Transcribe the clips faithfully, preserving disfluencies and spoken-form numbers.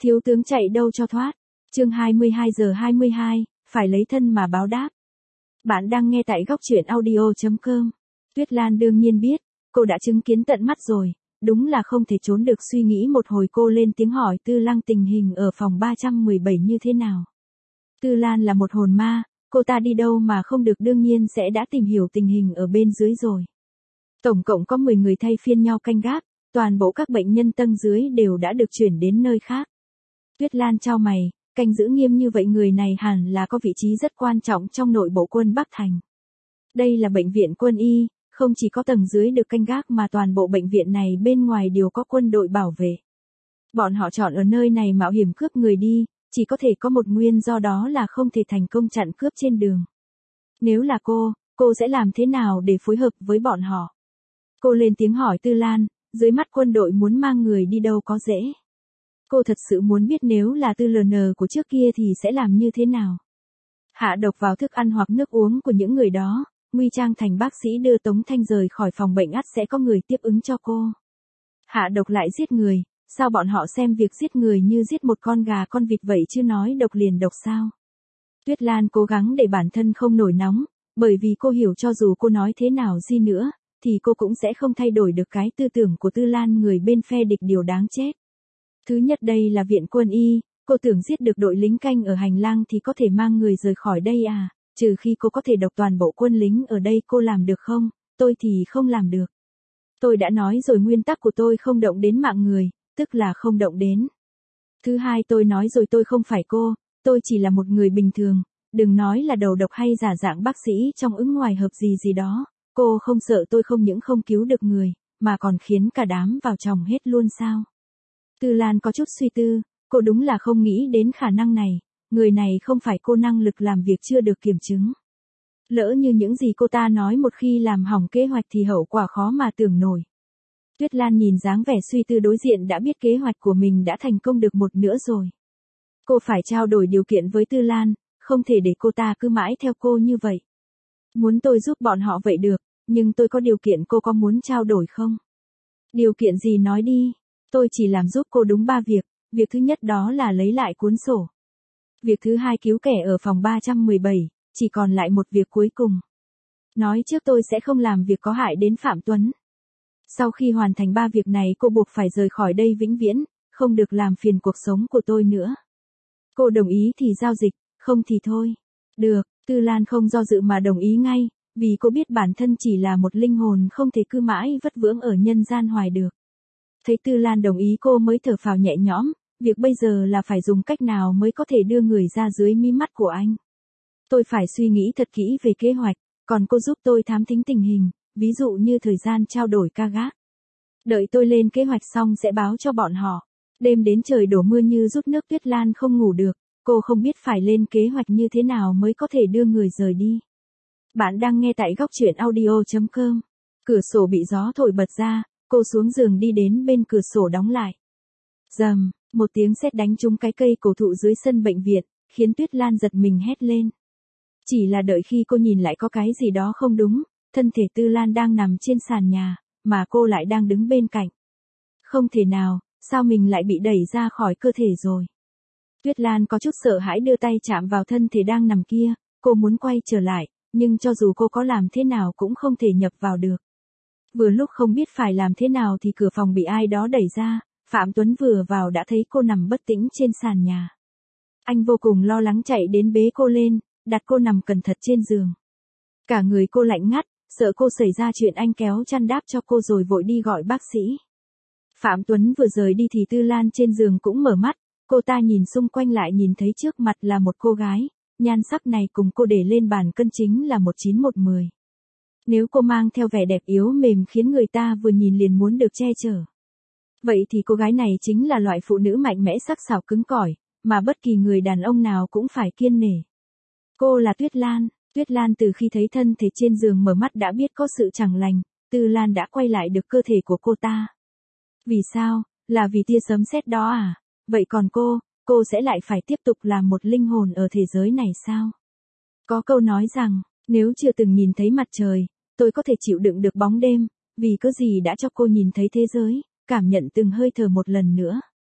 Thiếu tướng chạy đâu cho thoát. Chương hai mươi hai giờ hai mươi hai, phải lấy thân mà báo đáp. Bạn đang nghe tại góc truyện audio chấm com. Tuyết Lan đương nhiên biết, cô đã chứng kiến tận mắt rồi, đúng là không thể trốn được suy nghĩ. Một hồi cô lên tiếng hỏi Tư Lăng tình hình ở phòng ba trăm mười bảy như thế nào. Tư Lan là một hồn ma, cô ta đi đâu mà không được, đương nhiên sẽ đã tìm hiểu tình hình ở bên dưới rồi. Tổng cộng có mười người thay phiên nhau canh gác, toàn bộ các bệnh nhân tầng dưới đều đã được chuyển đến nơi khác. Tuyết Lan chau mày, canh giữ nghiêm như vậy người này hẳn là có vị trí rất quan trọng trong nội bộ quân Bắc Thành. Đây là bệnh viện quân y, không chỉ có tầng dưới được canh gác mà toàn bộ bệnh viện này bên ngoài đều có quân đội bảo vệ. Bọn họ chọn ở nơi này mạo hiểm cướp người đi, chỉ có thể có một nguyên do, đó là không thể thành công chặn cướp trên đường. Nếu là cô, cô sẽ làm thế nào để phối hợp với bọn họ? Cô lên tiếng hỏi Tư Lan, dưới mắt quân đội muốn mang người đi đâu có dễ. Cô thật sự muốn biết nếu là Tư lờ en của trước kia thì sẽ làm như thế nào. Hạ độc vào thức ăn hoặc nước uống của những người đó, nguy trang thành bác sĩ đưa Tống Thanh rời khỏi phòng bệnh, ắt sẽ có người tiếp ứng cho cô. Hạ độc lại giết người, sao bọn họ xem việc giết người như giết một con gà con vịt vậy chứ nói độc liền độc sao? Tuyết Lan cố gắng để bản thân không nổi nóng, bởi vì cô hiểu cho dù cô nói thế nào gì nữa, thì cô cũng sẽ không thay đổi được cái tư tưởng của Tư Lan, người bên phe địch điều đáng chết. Thứ nhất, đây là viện quân y, cô tưởng giết được đội lính canh ở hành lang thì có thể mang người rời khỏi đây à, trừ khi cô có thể độc toàn bộ quân lính ở đây. Cô làm được không? Tôi thì không làm được. Tôi đã nói rồi, nguyên tắc của tôi không động đến mạng người, tức là không động đến. Thứ hai, tôi nói rồi, tôi không phải cô, tôi chỉ là một người bình thường, đừng nói là đầu độc hay giả dạng bác sĩ trong ứng ngoài hợp gì gì đó. Cô không sợ tôi không những không cứu được người, mà còn khiến cả đám vào chồng hết luôn sao? Tư Lan có chút suy tư, cô đúng là không nghĩ đến khả năng này, người này không phải cô, năng lực làm việc chưa được kiểm chứng. Lỡ như những gì cô ta nói một khi làm hỏng kế hoạch thì hậu quả khó mà tưởng nổi. Tuyết Lan nhìn dáng vẻ suy tư đối diện đã biết kế hoạch của mình đã thành công được một nửa rồi. Cô phải trao đổi điều kiện với Tư Lan, không thể để cô ta cứ mãi theo cô như vậy. Muốn tôi giúp bọn họ vậy được, nhưng tôi có điều kiện, cô có muốn trao đổi không? Điều kiện gì nói đi, tôi chỉ làm giúp cô đúng ba việc, việc thứ nhất đó là lấy lại cuốn sổ. Việc thứ hai cứu kẻ ở phòng ba trăm mười bảy, chỉ còn lại một việc cuối cùng. Nói trước tôi sẽ không làm việc có hại đến Phạm Tuấn. Sau khi hoàn thành ba việc này cô buộc phải rời khỏi đây vĩnh viễn, không được làm phiền cuộc sống của tôi nữa. Cô đồng ý thì giao dịch, không thì thôi. Được, Tư Lan không do dự mà đồng ý ngay, vì cô biết bản thân chỉ là một linh hồn không thể cứ mãi vất vưởng ở nhân gian hoài được. Thấy Tư Lan đồng ý cô mới thở phào nhẹ nhõm, việc bây giờ là phải dùng cách nào mới có thể đưa người ra dưới mí mắt của anh. Tôi phải suy nghĩ thật kỹ về kế hoạch, còn cô giúp tôi thám thính tình hình, ví dụ như thời gian trao đổi ca gác. Đợi tôi lên kế hoạch xong sẽ báo cho bọn họ. Đêm đến trời đổ mưa như rút nước, Tuyết Lan không ngủ được, cô không biết phải lên kế hoạch như thế nào mới có thể đưa người rời đi. Bạn đang nghe tại góc truyện audio chấm com. Cửa sổ bị gió thổi bật ra, cô xuống giường đi đến bên cửa sổ đóng lại. Rầm, một tiếng sét đánh trúng cái cây cổ thụ dưới sân bệnh viện, khiến Tuyết Lan giật mình hét lên. Chỉ là đợi khi cô nhìn lại có cái gì đó không đúng, thân thể Tư Lan đang nằm trên sàn nhà, mà cô lại đang đứng bên cạnh. Không thể nào, sao mình lại bị đẩy ra khỏi cơ thể rồi? Tuyết Lan có chút sợ hãi đưa tay chạm vào thân thể đang nằm kia, cô muốn quay trở lại, nhưng cho dù cô có làm thế nào cũng không thể nhập vào được. Vừa lúc không biết phải làm thế nào thì cửa phòng bị ai đó đẩy ra, Phạm Tuấn vừa vào đã thấy cô nằm bất tĩnh trên sàn nhà. Anh vô cùng lo lắng chạy đến bế cô lên, đặt cô nằm cẩn thận trên giường. Cả người cô lạnh ngắt, sợ cô xảy ra chuyện, anh kéo chăn đáp cho cô rồi vội đi gọi bác sĩ. Phạm Tuấn vừa rời đi thì Tư Lan trên giường cũng mở mắt, cô ta nhìn xung quanh lại nhìn thấy trước mặt là một cô gái, nhan sắc này cùng cô để lên bàn cân chính là một chín một mười. Nếu cô mang theo vẻ đẹp yếu mềm khiến người ta vừa nhìn liền muốn được che chở. Vậy thì cô gái này chính là loại phụ nữ mạnh mẽ sắc sảo cứng cỏi, mà bất kỳ người đàn ông nào cũng phải kiêng nể. Cô là Tuyết Lan. Tuyết Lan từ khi thấy thân thể trên giường mở mắt đã biết có sự chẳng lành, Tư Lan đã quay lại được cơ thể của cô ta. Vì sao? Là vì tia sấm sét đó à? Vậy còn cô, cô sẽ lại phải tiếp tục làm một linh hồn ở thế giới này sao? Có câu nói rằng, nếu chưa từng nhìn thấy mặt trời, tôi có thể chịu đựng được bóng đêm, vì có gì đã cho cô nhìn thấy thế giới, cảm nhận từng hơi thở một lần nữa.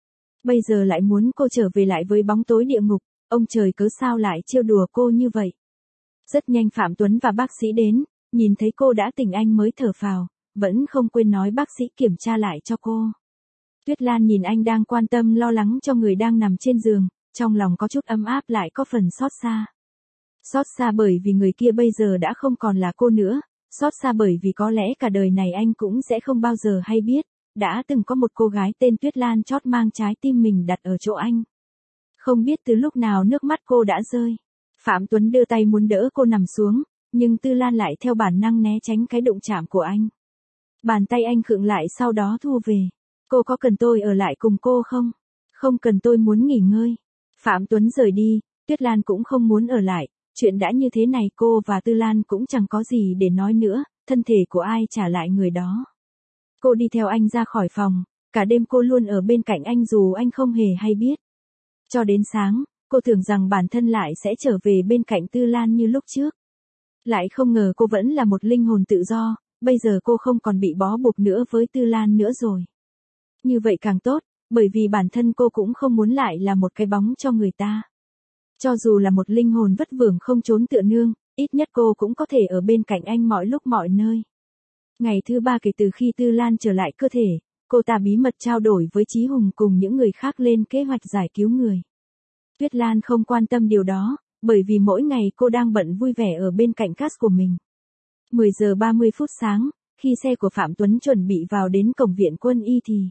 Bây giờ lại muốn cô trở về lại với bóng tối địa ngục, ông trời cớ sao lại trêu đùa cô như vậy. Rất nhanh Phạm Tuấn và bác sĩ đến, nhìn thấy cô đã tỉnh anh mới thở phào, vẫn không quên nói bác sĩ kiểm tra lại cho cô. Tuyết Lan nhìn anh đang quan tâm lo lắng cho người đang nằm trên giường, trong lòng có chút ấm áp lại có phần xót xa. Xót xa bởi vì người kia bây giờ đã không còn là cô nữa, xót xa bởi vì có lẽ cả đời này anh cũng sẽ không bao giờ hay biết, đã từng có một cô gái tên Tuyết Lan chót mang trái tim mình đặt ở chỗ anh. Không biết từ lúc nào nước mắt cô đã rơi. Phạm Tuấn đưa tay muốn đỡ cô nằm xuống, nhưng Tư Lan lại theo bản năng né tránh cái đụng chạm của anh. Bàn tay anh khựng lại sau đó thu về. Cô có cần tôi ở lại cùng cô không? Không cần, tôi muốn nghỉ ngơi. Phạm Tuấn rời đi, Tuyết Lan cũng không muốn ở lại, chuyện đã như thế này cô và Tư Lan cũng chẳng có gì để nói nữa, thân thể của ai trả lại người đó. Cô đi theo anh ra khỏi phòng, cả đêm cô luôn ở bên cạnh anh dù anh không hề hay biết. Cho đến sáng, cô tưởng rằng bản thân lại sẽ trở về bên cạnh Tư Lan như lúc trước. Lại không ngờ cô vẫn là một linh hồn tự do, bây giờ cô không còn bị bó buộc nữa với Tư Lan nữa rồi. Như vậy càng tốt, bởi vì bản thân cô cũng không muốn lại là một cái bóng cho người ta. Cho dù là một linh hồn vất vưởng không trốn tựa nương, ít nhất cô cũng có thể ở bên cạnh anh mọi lúc mọi nơi. Ngày thứ ba kể từ khi Tư Lan trở lại cơ thể, cô ta bí mật trao đổi với Chí Hùng cùng những người khác lên kế hoạch giải cứu người. Tuyết Lan không quan tâm điều đó, bởi vì mỗi ngày cô đang bận vui vẻ ở bên cạnh cast của mình. mười giờ ba mươi phút sáng, khi xe của Phạm Tuấn chuẩn bị vào đến cổng viện quân y thì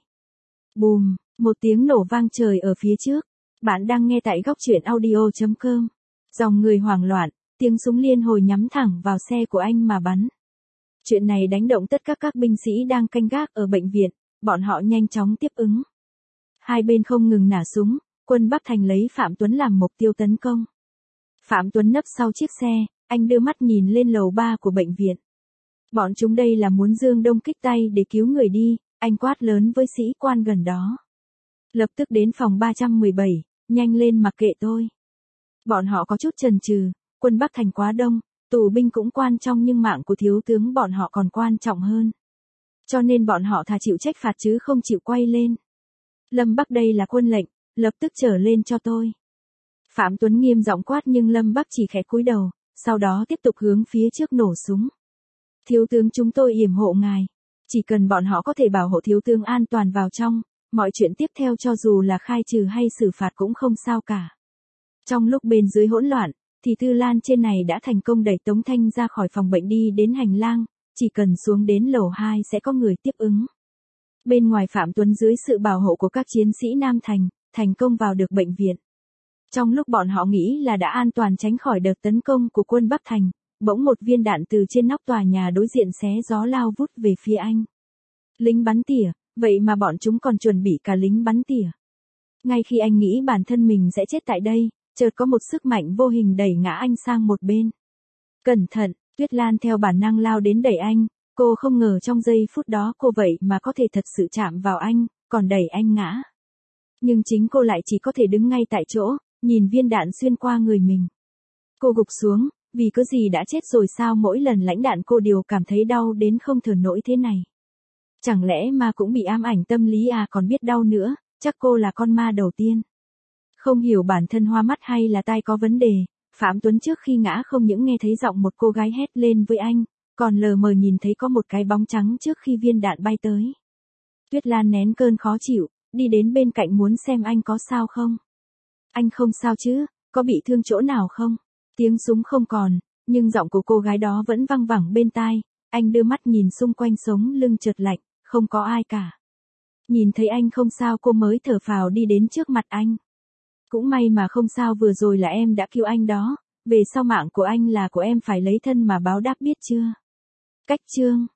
bùm, một tiếng nổ vang trời ở phía trước. Bạn đang nghe tại góc truyện audio chấm com. Dòng người hoảng loạn, tiếng súng liên hồi nhắm thẳng vào xe của anh mà bắn. Chuyện này đánh động tất cả các binh sĩ đang canh gác ở bệnh viện, bọn họ nhanh chóng tiếp ứng. Hai bên không ngừng nả súng, quân Bắc Thành lấy Phạm Tuấn làm mục tiêu tấn công. Phạm Tuấn nấp sau chiếc xe, anh đưa mắt nhìn lên lầu ba của bệnh viện. Bọn chúng đây là muốn dương đông kích tây để cứu người đi, anh quát lớn với sĩ quan gần đó. Lập tức đến phòng ba trăm mười bảy, nhanh lên mặc kệ tôi. Bọn họ có chút chần chừ, quân Bắc Thành quá đông, tù binh cũng quan trọng nhưng mạng của thiếu tướng bọn họ còn quan trọng hơn. Cho nên bọn họ thà chịu trách phạt chứ không chịu quay lên. Lâm Bắc đây là quân lệnh, lập tức trở lên cho tôi. Phạm Tuấn nghiêm giọng quát nhưng Lâm Bắc chỉ khẽ cúi đầu, sau đó tiếp tục hướng phía trước nổ súng. Thiếu tướng chúng tôi yểm hộ ngài. Chỉ cần bọn họ có thể bảo hộ thiếu tướng an toàn vào trong, mọi chuyện tiếp theo cho dù là khai trừ hay xử phạt cũng không sao cả. Trong lúc bên dưới hỗn loạn, thì Tư Lan trên này đã thành công đẩy Tống Thanh ra khỏi phòng bệnh đi đến hành lang, chỉ cần xuống đến lầu hai sẽ có người tiếp ứng. Bên ngoài Phạm Tuấn dưới sự bảo hộ của các chiến sĩ Nam Thành, thành công vào được bệnh viện. Trong lúc bọn họ nghĩ là đã an toàn tránh khỏi đợt tấn công của quân Bắc Thành, bỗng một viên đạn từ trên nóc tòa nhà đối diện xé gió lao vút về phía anh. Lính bắn tỉa, vậy mà bọn chúng còn chuẩn bị cả lính bắn tỉa. Ngay khi anh nghĩ bản thân mình sẽ chết tại đây, chợt có một sức mạnh vô hình đẩy ngã anh sang một bên. Cẩn thận, Tuyết Lan theo bản năng lao đến đẩy anh, cô không ngờ trong giây phút đó cô vậy mà có thể thật sự chạm vào anh, còn đẩy anh ngã. Nhưng chính cô lại chỉ có thể đứng ngay tại chỗ, nhìn viên đạn xuyên qua người mình. Cô gục xuống, vì có gì đã chết rồi sao mỗi lần lãnh đạn cô đều cảm thấy đau đến không thở nổi thế này. Chẳng lẽ ma cũng bị ám ảnh tâm lý à, còn biết đau nữa, chắc cô là con ma đầu tiên. Không hiểu bản thân hoa mắt hay là tai có vấn đề, Phạm Tuấn trước khi ngã không những nghe thấy giọng một cô gái hét lên với anh, còn lờ mờ nhìn thấy có một cái bóng trắng trước khi viên đạn bay tới. Tuyết Lan nén cơn khó chịu, đi đến bên cạnh muốn xem anh có sao không. Anh không sao chứ, có bị thương chỗ nào không? Tiếng súng không còn, nhưng giọng của cô gái đó vẫn văng vẳng bên tai. Anh đưa mắt nhìn xung quanh sống lưng chợt lạnh, không có ai cả. Nhìn thấy anh không sao cô mới thở phào đi đến trước mặt anh. Cũng may mà không sao, vừa rồi là em đã cứu anh đó, về sau mạng của anh là của em, phải lấy thân mà báo đáp biết chưa? Cách chương